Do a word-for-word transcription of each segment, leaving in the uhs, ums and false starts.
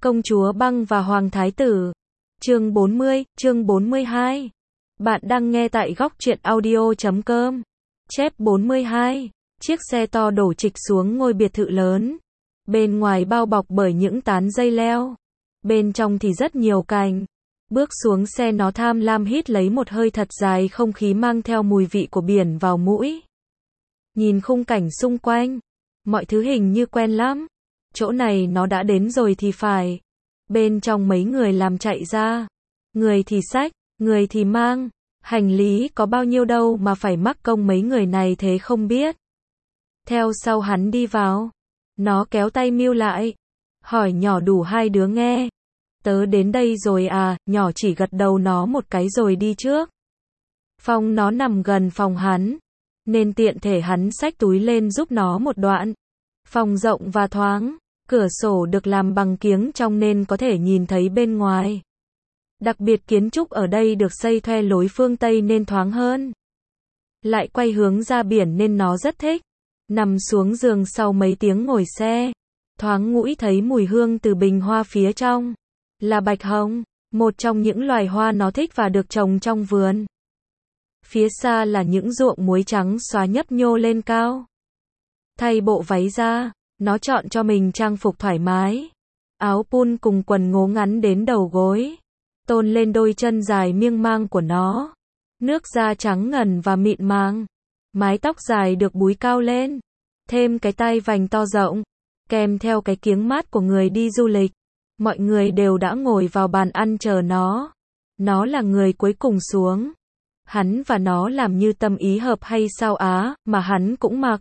Công chúa băng và Hoàng thái tử. Chương bốn mươi, chương bốn mươi hai. Bạn đang nghe tại góc truyện audio chấm com. Chép bốn mươi hai. Chiếc xe to đổ trịch xuống ngôi biệt thự lớn. Bên ngoài bao bọc bởi những tán dây leo. Bên trong thì rất nhiều cành. Bước xuống xe nó tham lam hít lấy một hơi thật dài, không khí mang theo mùi vị của biển vào mũi. Nhìn khung cảnh xung quanh, mọi thứ hình như quen lắm. Chỗ này nó đã đến rồi thì phải. Bên trong mấy người làm chạy ra. Người thì xách, người thì mang. Hành lý có bao nhiêu đâu mà phải mắc công mấy người này thế không biết. Theo sau hắn đi vào. Nó kéo tay Miu lại. Hỏi nhỏ đủ hai đứa nghe. Tớ đến đây rồi à, nhỏ chỉ gật đầu nó một cái rồi đi trước. Phòng nó nằm gần phòng hắn. Nên tiện thể hắn xách túi lên giúp nó một đoạn. Phòng rộng và thoáng. Cửa sổ được làm bằng kiếng trong nên có thể nhìn thấy bên ngoài. Đặc biệt kiến trúc ở đây được xây theo lối phương Tây nên thoáng hơn. Lại quay hướng ra biển nên nó rất thích. Nằm xuống giường sau mấy tiếng ngồi xe. Thoáng ngửi thấy mùi hương từ bình hoa phía trong. Là bạch hồng, một trong những loài hoa nó thích và được trồng trong vườn. Phía xa là những ruộng muối trắng xóa nhấp nhô lên cao. Thay bộ váy ra, nó chọn cho mình trang phục thoải mái. Áo pun cùng quần ngố ngắn đến đầu gối. Tôn lên đôi chân dài miêng mang của nó. Nước da trắng ngần và mịn màng. Mái tóc dài được búi cao lên. Thêm cái tai vành to rộng. Kèm theo cái kiếng mát của người đi du lịch. Mọi người đều đã ngồi vào bàn ăn chờ nó. Nó là người cuối cùng xuống. Hắn và nó làm như tâm ý hợp hay sao á, mà hắn cũng mặc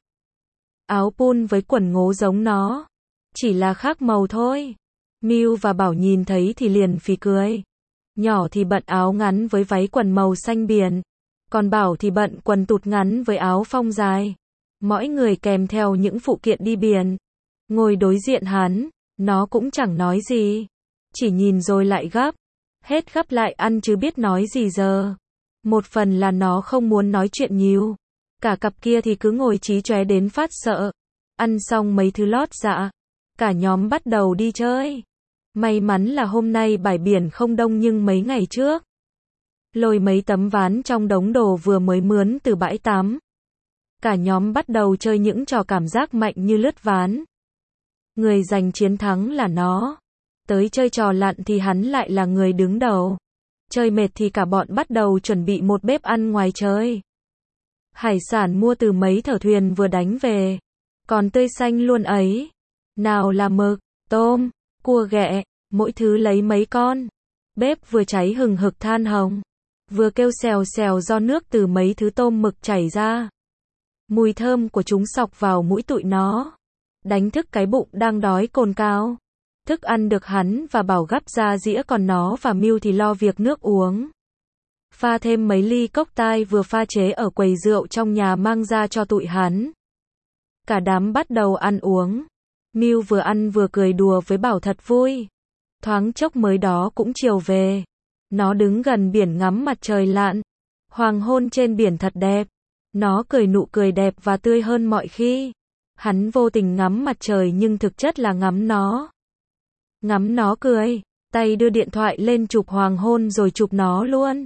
áo pun với quần ngố giống nó. Chỉ là khác màu thôi. Miu và Bảo nhìn thấy thì liền phì cười. Nhỏ thì bận áo ngắn với váy quần màu xanh biển. Còn Bảo thì bận quần tụt ngắn với áo phông dài. Mỗi người kèm theo những phụ kiện đi biển. Ngồi đối diện hắn, nó cũng chẳng nói gì. Chỉ nhìn rồi lại gắp. Hết gắp lại ăn chứ biết nói gì giờ. Một phần là nó không muốn nói chuyện nhiều. Cả cặp kia thì cứ ngồi chí chóe đến phát sợ. Ăn xong mấy thứ lót dạ. Cả nhóm bắt đầu đi chơi. May mắn là hôm nay bãi biển không đông nhưng mấy ngày trước. Lôi mấy tấm ván trong đống đồ vừa mới mướn từ bãi tắm. Cả nhóm bắt đầu chơi những trò cảm giác mạnh như lướt ván. Người giành chiến thắng là nó. Tới chơi trò lặn thì hắn lại là người đứng đầu. Chơi mệt thì cả bọn bắt đầu chuẩn bị một bếp ăn ngoài trời. Hải sản mua từ mấy thợ thuyền vừa đánh về. Còn tươi xanh luôn ấy. Nào là mực, tôm, cua ghẹ, mỗi thứ lấy mấy con. Bếp vừa cháy hừng hực than hồng. Vừa kêu xèo xèo do nước từ mấy thứ tôm mực chảy ra. Mùi thơm của chúng xộc vào mũi tụi nó. Đánh thức cái bụng đang đói cồn cào. Thức ăn được hắn và Bảo gắp ra dĩa, còn nó và Miu thì lo việc nước uống. Pha thêm mấy ly cốc tai vừa pha chế ở quầy rượu trong nhà mang ra cho tụi hắn. Cả đám bắt đầu ăn uống. Miu vừa ăn vừa cười đùa với Bảo thật vui. Thoáng chốc mới đó cũng chiều về. Nó đứng gần biển ngắm mặt trời lặn. Hoàng hôn trên biển thật đẹp. Nó cười nụ cười đẹp và tươi hơn mọi khi. Hắn vô tình ngắm mặt trời nhưng thực chất là ngắm nó. Ngắm nó cười, tay đưa điện thoại lên chụp hoàng hôn rồi chụp nó luôn.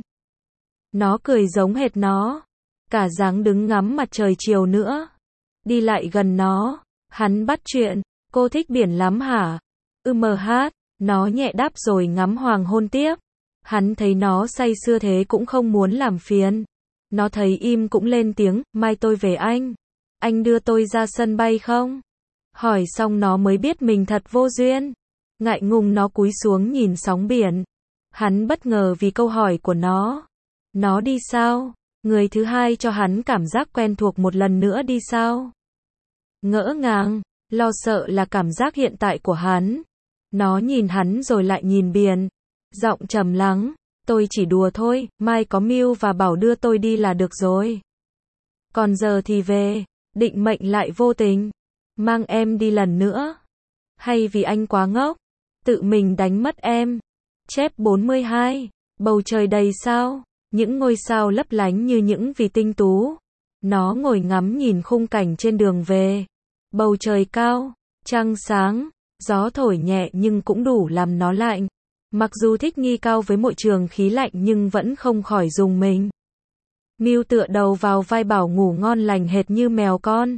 Nó cười giống hệt nó. Cả dáng đứng ngắm mặt trời chiều nữa. Đi lại gần nó, hắn bắt chuyện, cô thích biển lắm hả? Ừ mờ hát, nó nhẹ đáp rồi ngắm hoàng hôn tiếp. Hắn thấy nó say sưa thế cũng không muốn làm phiền. Nó thấy im cũng lên tiếng, mai tôi về anh. Anh đưa tôi ra sân bay không? Hỏi xong nó mới biết mình thật vô duyên. Ngại ngùng nó cúi xuống nhìn sóng biển. Hắn bất ngờ vì câu hỏi của nó. Nó đi sao? Người thứ hai cho hắn cảm giác quen thuộc một lần nữa đi sao? Ngỡ ngàng, lo sợ là cảm giác hiện tại của hắn. Nó nhìn hắn rồi lại nhìn biển. Giọng trầm lắng, tôi chỉ đùa thôi, mai có Miu và Bảo đưa tôi đi là được rồi. Còn giờ thì về, định mệnh lại vô tình. Mang em đi lần nữa. Hay vì anh quá ngốc, tự mình đánh mất em. Chép bốn mươi hai. Bầu trời đầy sao, những ngôi sao lấp lánh như những vì tinh tú. Nó ngồi ngắm nhìn khung cảnh trên đường về. Bầu trời cao, trăng sáng, Gió thổi nhẹ nhưng cũng đủ làm nó lạnh. Mặc dù thích nghi cao với môi trường khí lạnh nhưng vẫn không khỏi rùng mình. Miu tựa đầu vào vai Bảo ngủ ngon lành hệt như mèo con.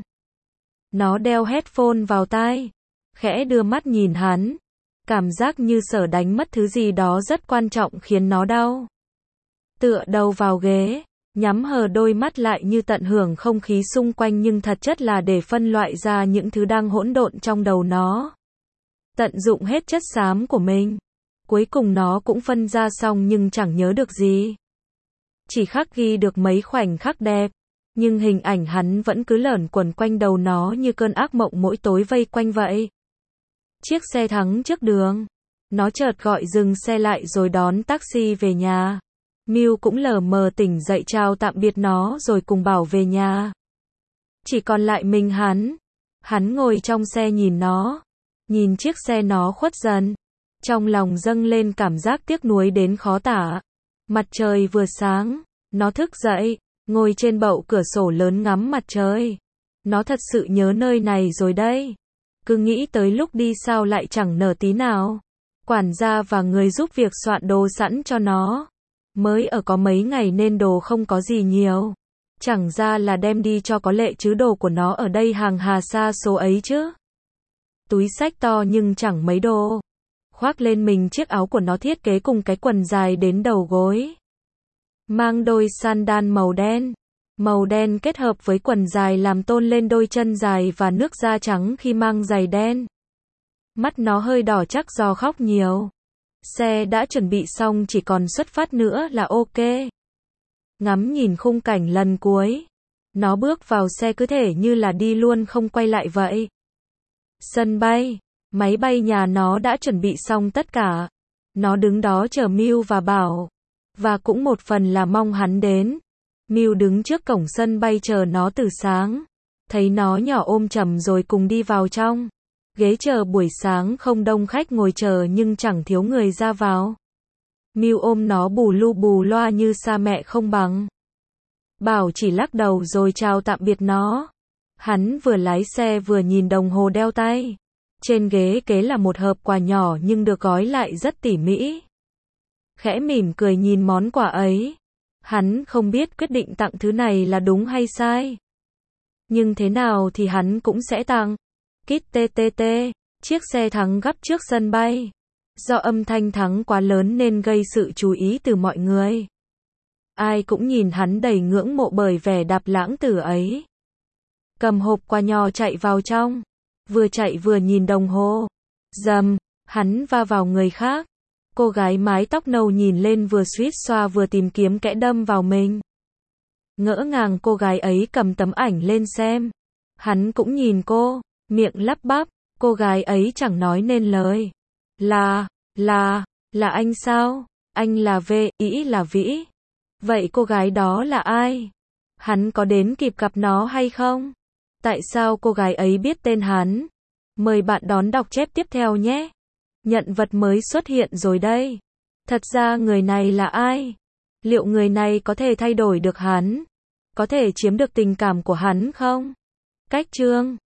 Nó đeo headphone vào tai, khẽ đưa mắt nhìn hắn. Cảm giác như sợ đánh mất thứ gì đó rất quan trọng khiến nó đau. Tựa đầu vào ghế, nhắm hờ đôi mắt lại như tận hưởng không khí xung quanh nhưng thật chất là để phân loại ra những thứ đang hỗn độn trong đầu nó. Tận dụng hết chất xám của mình. Cuối cùng nó cũng phân ra xong nhưng chẳng nhớ được gì. Chỉ khắc ghi được mấy khoảnh khắc đẹp. Nhưng hình ảnh hắn vẫn cứ lởn quẩn quanh đầu nó như cơn ác mộng mỗi tối vây quanh vậy. Chiếc xe thắng trước đường. Nó chợt gọi dừng xe lại rồi đón taxi về nhà. Miu cũng lờ mờ tỉnh dậy chào tạm biệt nó rồi cùng Bảo về nhà. Chỉ còn lại mình hắn. Hắn ngồi trong xe nhìn nó. Nhìn chiếc xe nó khuất dần. Trong lòng dâng lên cảm giác tiếc nuối đến khó tả. Mặt trời vừa sáng. Nó thức dậy. Ngồi trên bậu cửa sổ lớn ngắm mặt trời. Nó thật sự nhớ nơi này rồi đây. Cứ nghĩ tới lúc đi sao lại chẳng nở tí nào. Quản gia và người giúp việc soạn đồ sẵn cho nó. Mới ở có mấy ngày nên đồ không có gì nhiều. Chẳng ra là đem đi cho có lệ chứ đồ của nó ở đây hàng hà xa số ấy chứ. Túi xách to nhưng chẳng mấy đồ. Khoác lên mình chiếc áo của nó thiết kế cùng cái quần dài đến đầu gối. Mang đôi sandal màu đen. Màu đen kết hợp với quần dài làm tôn lên đôi chân dài và nước da trắng khi mang giày đen. Mắt nó hơi đỏ chắc do khóc nhiều. Xe đã chuẩn bị xong chỉ còn xuất phát nữa là ok. Ngắm nhìn khung cảnh lần cuối. Nó bước vào xe cứ thể như là đi luôn không quay lại vậy. Sân bay. Máy bay nhà nó đã chuẩn bị xong tất cả. Nó đứng đó chờ Miu và Bảo. Và cũng một phần là mong hắn đến. Miu đứng trước cổng sân bay chờ nó từ sáng. Thấy nó nhỏ ôm chầm rồi cùng đi vào trong. Ghế chờ buổi sáng không đông khách ngồi chờ nhưng chẳng thiếu người ra vào. Miu ôm nó bù lu bù loa như xa mẹ không bằng. Bảo chỉ lắc đầu rồi chào tạm biệt nó. Hắn vừa lái xe vừa nhìn đồng hồ đeo tay. Trên ghế kế là một hộp quà nhỏ nhưng được gói lại rất tỉ mỉ. Khẽ mỉm cười nhìn món quà ấy. Hắn không biết quyết định tặng thứ này là đúng hay sai. Nhưng thế nào thì hắn cũng sẽ tặng. Kit tê tê tê, chiếc xe thắng gấp trước sân bay. Do âm thanh thắng quá lớn nên gây sự chú ý từ mọi người. Ai cũng nhìn hắn đầy ngưỡng mộ bởi vẻ đạp lãng tử ấy. Cầm hộp quà nhỏ chạy vào trong. Vừa chạy vừa nhìn đồng hồ. Dầm, hắn va vào người khác. Cô gái mái tóc nâu nhìn lên vừa suýt xoa vừa tìm kiếm kẽ đâm vào mình. Ngỡ ngàng cô gái ấy cầm tấm ảnh lên xem. Hắn cũng nhìn cô, miệng lắp bắp, cô gái ấy chẳng nói nên lời. Là, là, là anh sao? Anh là V, ý là Vĩ. Vậy cô gái đó là ai? Hắn có đến kịp gặp nó hay không? Tại sao cô gái ấy biết tên hắn? Mời bạn đón đọc chép tiếp theo nhé. Nhận vật mới xuất hiện rồi đây. Thật ra người này là ai? Liệu người này có thể thay đổi được hắn? Có thể chiếm được tình cảm của hắn không? Cách chương